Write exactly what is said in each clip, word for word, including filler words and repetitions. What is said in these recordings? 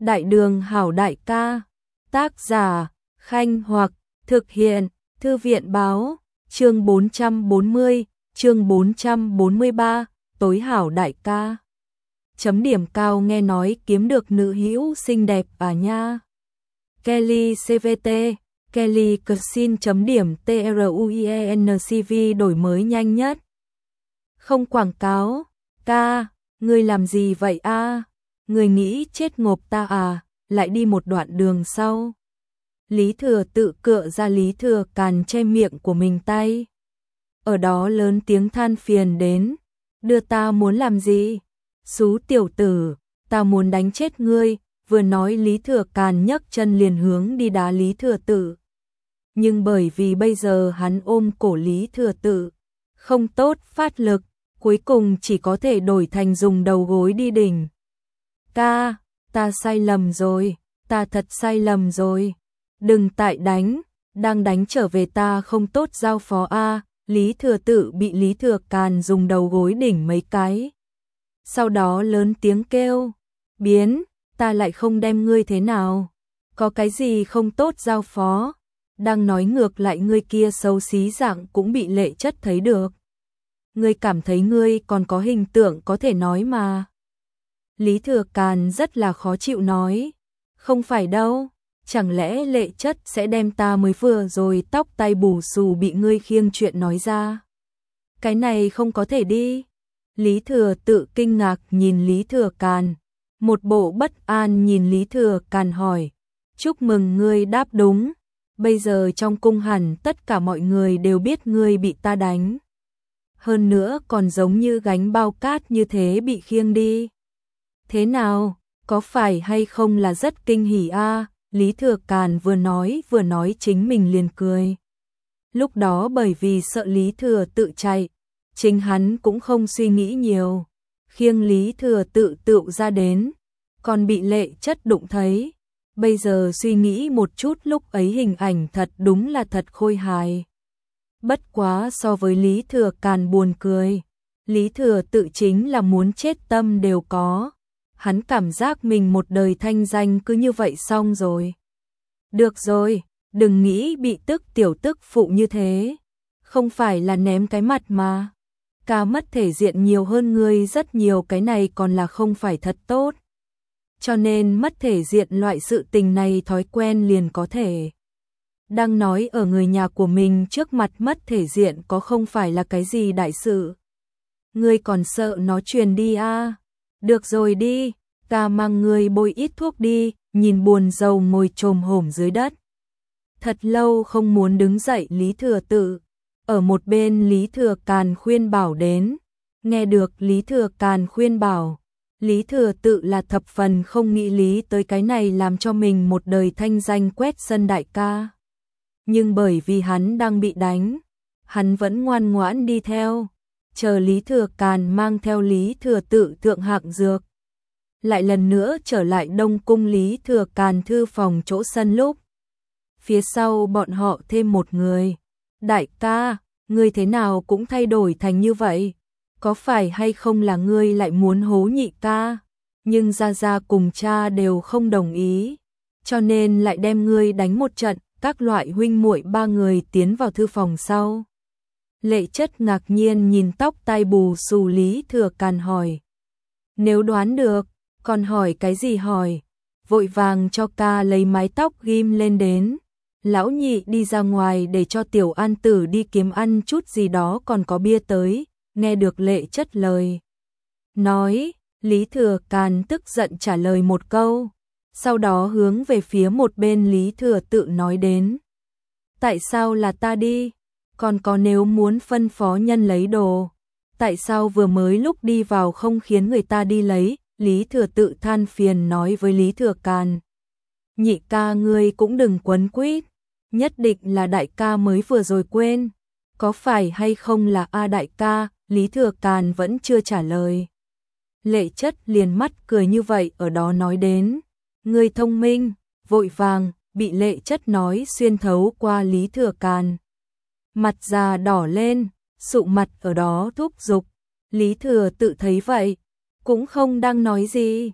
Đại đường hảo đại ca. Tác giả, Khanh Hoặc, thực hiện, Thư viện báo, chương bốn trăm bốn mươi, chương bốn trăm bốn mươi ba, tối hảo đại ca. Chấm điểm cao nghe nói kiếm được nữ hữu xinh đẹp à nha. Kelly xê vê tê, Kelly Cuisine chấm điểm TRUIENCV đổi mới nhanh nhất. Không quảng cáo, ca, ngươi làm gì vậy a? Ngươi nghĩ chết ngộp ta à, lại đi một đoạn đường sau. Lý Thừa tự cựa ra Lý Thừa Càn che miệng của mình tay. Ở đó lớn tiếng than phiền đến, đưa ta muốn làm gì? Xú tiểu tử, ta muốn đánh chết ngươi, vừa nói Lý Thừa Càn nhấc chân liền hướng đi đá Lý Thừa Tự. Nhưng bởi vì bây giờ hắn ôm cổ Lý Thừa Tự, không tốt phát lực, cuối cùng chỉ có thể đổi thành dùng đầu gối đi đỉnh. Ca, ta sai lầm rồi, ta thật sai lầm rồi. Đừng tại đánh, đang đánh trở về ta không tốt giao phó a. Lý Thừa Tự bị Lý Thừa Càn dùng đầu gối đỉnh mấy cái. Sau đó lớn tiếng kêu, biến, ta lại không đem ngươi thế nào. Có cái gì không tốt giao phó. Đang nói ngược lại ngươi kia xấu xí dạng cũng bị Lệ Chất thấy được. Ngươi cảm thấy ngươi còn có hình tượng có thể nói mà. Lý Thừa Càn rất là khó chịu nói, không phải đâu, chẳng lẽ Lệ Chất sẽ đem ta mới vừa rồi tóc tai bù xù bị ngươi khiêng chuyện nói ra. Cái này không có thể đi. Lý Thừa Tự kinh ngạc nhìn Lý Thừa Càn, một bộ bất an nhìn Lý Thừa Càn hỏi, chúc mừng ngươi đáp đúng, bây giờ trong cung hẳn tất cả mọi người đều biết ngươi bị ta đánh. Hơn nữa còn giống như gánh bao cát như thế bị khiêng đi. Thế nào, có phải hay không là rất kinh hỉ a? Lý Thừa Càn vừa nói vừa nói chính mình liền cười. Lúc đó bởi vì sợ Lý Thừa Tự chạy, chính hắn cũng không suy nghĩ nhiều, khiêng Lý Thừa Tự tự ra đến, còn bị Lệ Chất đụng thấy. Bây giờ suy nghĩ một chút lúc ấy hình ảnh thật đúng là thật khôi hài. Bất quá so với Lý Thừa Càn buồn cười, Lý Thừa Tự chính là muốn chết tâm đều có. Hắn cảm giác mình một đời thanh danh cứ như vậy xong rồi. Được rồi, đừng nghĩ bị tức tiểu tức phụ như thế. Không phải là ném cái mặt mà. Ca mất thể diện nhiều hơn ngươi rất nhiều, cái này còn là không phải thật tốt. Cho nên mất thể diện loại sự tình này thói quen liền có thể. Đang nói ở người nhà của mình trước mặt mất thể diện có không phải là cái gì đại sự. Ngươi còn sợ nó truyền đi a? Được rồi đi, ta mang ngươi bôi ít thuốc đi, nhìn buồn rầu ngồi chồm hổm dưới đất. Thật lâu không muốn đứng dậy Lý Thừa Tự. Ở một bên Lý Thừa Càn khuyên bảo đến. Nghe được Lý Thừa Càn khuyên bảo, Lý Thừa Tự là thập phần không nghĩ lý tới cái này làm cho mình một đời thanh danh quét sân đại ca. Nhưng bởi vì hắn đang bị đánh, hắn vẫn ngoan ngoãn đi theo, chờ Lý Thừa Càn mang theo Lý Thừa Tự thượng hạng dược. Lại lần nữa trở lại Đông Cung Lý Thừa Càn thư phòng chỗ sân lúc. Phía sau bọn họ thêm một người. Đại ca, ngươi thế nào cũng thay đổi thành như vậy? Có phải hay không là ngươi lại muốn hố nhị ca? Nhưng Gia Gia cùng cha đều không đồng ý, cho nên lại đem ngươi đánh một trận. Các loại huynh muội ba người tiến vào thư phòng sau. Lệ Chất ngạc nhiên nhìn tóc tai bù xù Lý Thừa Càn hỏi. Nếu đoán được, còn hỏi cái gì hỏi? Vội vàng cho ca lấy mái tóc ghim lên đến. Lão nhị đi ra ngoài để cho Tiểu An Tử đi kiếm ăn chút gì đó còn có bia tới. Nghe được Lệ Chất lời nói, Lý Thừa Càn tức giận trả lời một câu. Sau đó hướng về phía một bên Lý Thừa Tự nói đến. Tại sao là ta đi? Còn có nếu muốn phân phó nhân lấy đồ, tại sao vừa mới lúc đi vào không khiến người ta đi lấy? Lý Thừa Tự than phiền nói với Lý Thừa Càn. Nhị ca ngươi cũng đừng quấn quýt, nhất định là đại ca mới vừa rồi quên. Có phải hay không là a đại ca? Lý Thừa Càn vẫn chưa trả lời. Lệ Chất liền mắt cười như vậy ở đó nói đến. Ngươi thông minh, vội vàng, bị Lệ Chất nói xuyên thấu qua Lý Thừa Càn. Mặt già đỏ lên, sụ mặt ở đó thúc giục. Lý Thừa Tự thấy vậy, cũng không đang nói gì.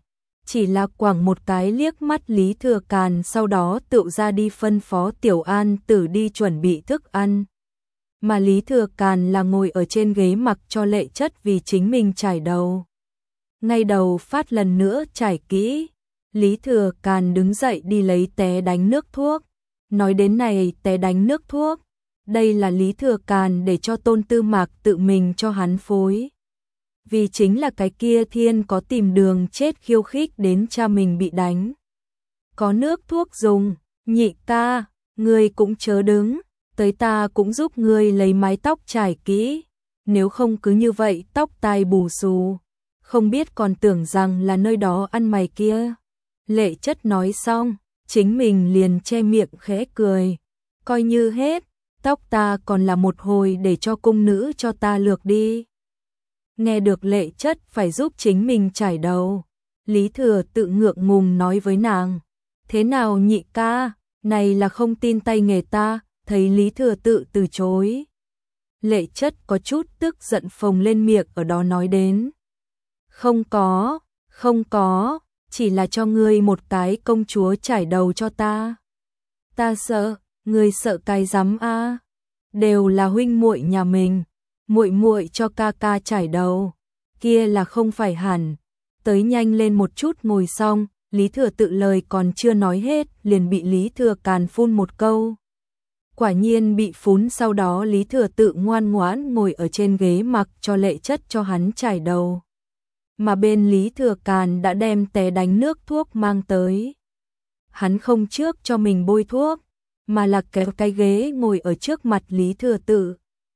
chỉ là quẳng một cái liếc mắt Lý Thừa Càn, sau đó tựu ra đi phân phó Tiểu An Tử đi chuẩn bị thức ăn. Mà Lý Thừa Càn là ngồi ở trên ghế mặc cho Lệ Chất vì chính mình chải đầu. Ngay đầu phát lần nữa chải kỹ, Lý Thừa Càn đứng dậy đi lấy té đánh nước thuốc. Nói đến này té đánh nước thuốc, đây là Lý Thừa Càn để cho Tôn Tư Mạc tự mình cho hắn phối. Vì chính là cái kia thiên có tìm đường chết khiêu khích đến cha mình bị đánh. Có nước thuốc dùng, nhị ca, ngươi cũng chớ đứng, tới ta cũng giúp ngươi lấy mái tóc trải kỹ, nếu không cứ như vậy tóc tai bù xù, không biết còn tưởng rằng là nơi đó ăn mày kia. Lệ Chất nói xong, chính mình liền che miệng khẽ cười, coi như hết, tóc ta còn là một hồi để cho cung nữ cho ta lược đi. Nghe được Lệ Chất phải giúp chính mình chải đầu, Lý Thừa tự ngượng ngùng nói với nàng, thế nào nhị ca, này là không tin tay nghề ta. Thấy Lý Thừa tự từ chối, Lệ Chất có chút tức giận phồng lên miệng ở đó nói đến, không có, không có, chỉ là cho ngươi một cái công chúa chải đầu cho ta. Ta sợ, ngươi sợ cái rắm a? Đều là huynh muội nhà mình, muội muội cho ca ca chải đầu, kia là không phải hẳn. Tới nhanh lên một chút ngồi xong, Lý Thừa tự lời còn chưa nói hết, liền bị Lý Thừa Càn phun một câu. Quả nhiên bị phún, sau đó Lý Thừa tự ngoan ngoãn ngồi ở trên ghế mặc cho Lệ Chất cho hắn chải đầu. Mà bên Lý Thừa Càn đã đem té đánh nước thuốc mang tới. Hắn không trước cho mình bôi thuốc, mà là kéo cái ghế ngồi ở trước mặt Lý Thừa tự.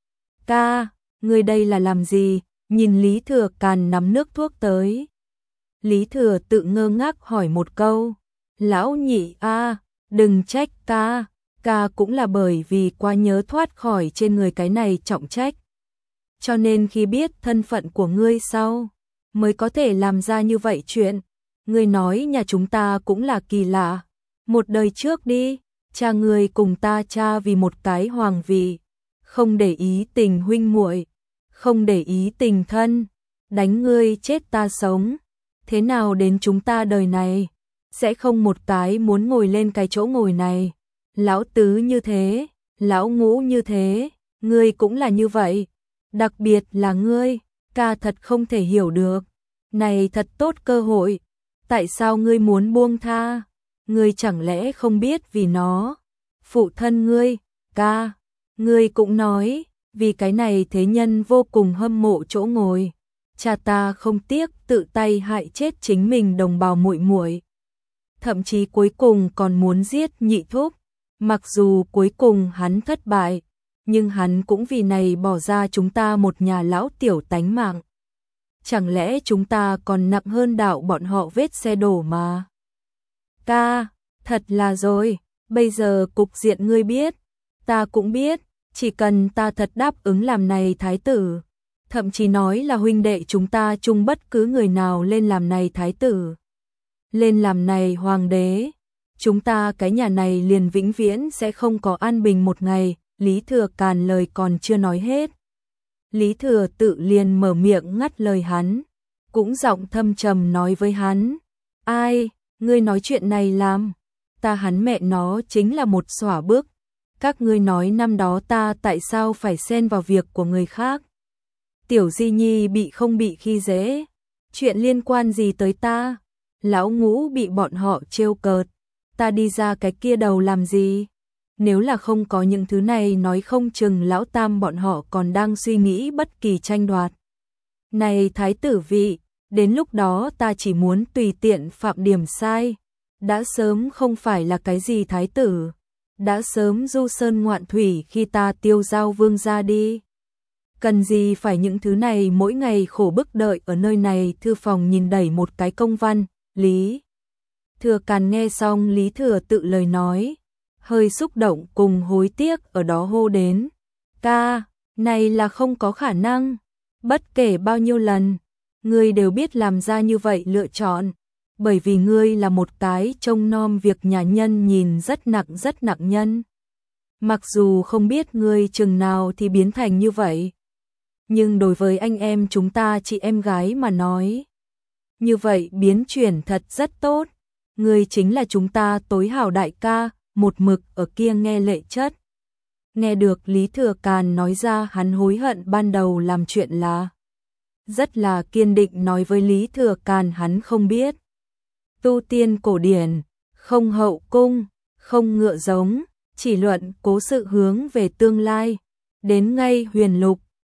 Ca, ngươi đây là làm gì? Nhìn Lý Thừa Càn nắm nước thuốc tới. Lý Thừa tự ngơ ngác hỏi một câu. Lão nhị a, đừng trách ca. Ca cũng là bởi vì quá nhớ thoát khỏi trên người cái này trọng trách. Cho nên khi biết thân phận của ngươi sau, mới có thể làm ra như vậy chuyện. Ngươi nói nhà chúng ta cũng là kỳ lạ. Một đời trước đi, cha ngươi cùng ta cha vì một cái hoàng vị, không để ý tình huynh muội, không để ý tình thân, đánh ngươi chết ta sống. Thế nào đến chúng ta đời này, sẽ không một cái muốn ngồi lên cái chỗ ngồi này. Lão tứ như thế, lão ngũ như thế, ngươi cũng là như vậy. Đặc biệt là ngươi, ca thật không thể hiểu được. Này thật tốt cơ hội, tại sao ngươi muốn buông tha? Ngươi chẳng lẽ không biết vì nó? Phụ thân ngươi, ca, ngươi cũng nói, vì cái này thế nhân vô cùng hâm mộ chỗ ngồi. Cha ta không tiếc tự tay hại chết chính mình đồng bào muội muội, thậm chí cuối cùng còn muốn giết nhị thúc. Mặc dù cuối cùng hắn thất bại, nhưng hắn cũng vì này bỏ ra chúng ta một nhà lão tiểu tánh mạng. Chẳng lẽ chúng ta còn nặng hơn đạo bọn họ vết xe đổ mà? Ca, thật là rồi, bây giờ cục diện ngươi biết, ta cũng biết, chỉ cần ta thật đáp ứng làm này thái tử, thậm chí nói là huynh đệ chúng ta chung bất cứ người nào lên làm này thái tử, lên làm này hoàng đế, chúng ta cái nhà này liền vĩnh viễn sẽ không có an bình một ngày. Lý Thừa Càn lời còn chưa nói hết, Lý Thừa tự liền mở miệng ngắt lời hắn, cũng giọng thâm trầm nói với hắn, ai, ngươi nói chuyện này làm, ta hắn mẹ nó chính là một xỏa bước, các ngươi nói năm đó ta tại sao phải xen vào việc của người khác? Tiểu Di Nhi bị không bị khi dễ, chuyện liên quan gì tới ta? Lão ngũ bị bọn họ trêu cợt, ta đi ra cái kia đầu làm gì? Nếu là không có những thứ này nói không chừng lão tam bọn họ còn đang suy nghĩ bất kỳ tranh đoạt. Này thái tử vị, đến lúc đó ta chỉ muốn tùy tiện phạm điểm sai, đã sớm không phải là cái gì thái tử, đã sớm du sơn ngoạn thủy khi ta tiêu giao vương ra đi. Cần gì phải những thứ này mỗi ngày khổ bức đợi ở nơi này. Thư phòng nhìn đẩy một cái công văn. Lý Thừa Càn nghe xong Lý Thừa tự lời nói, hơi xúc động cùng hối tiếc ở đó hô đến, ca, này là không có khả năng, bất kể bao nhiêu lần, ngươi đều biết làm ra như vậy lựa chọn, bởi vì ngươi là một cái trông nom việc nhà nhân nhìn rất nặng rất nặng nhân. Mặc dù không biết ngươi chừng nào thì biến thành như vậy, nhưng đối với anh em chúng ta chị em gái mà nói, Như vậy biến chuyển thật rất tốt. Ngươi chính là chúng ta Tối Hảo đại ca, một mực ở kia nghe lệ chất. Nghe được Lý Thừa Càn nói ra, hắn hối hận ban đầu làm chuyện là. Rất là kiên định nói với Lý Thừa Càn hắn không biết. Tu tiên cổ điển, không hậu cung, không ngựa giống, chỉ luận cố sự hướng về tương lai. Đến ngay huyền lục,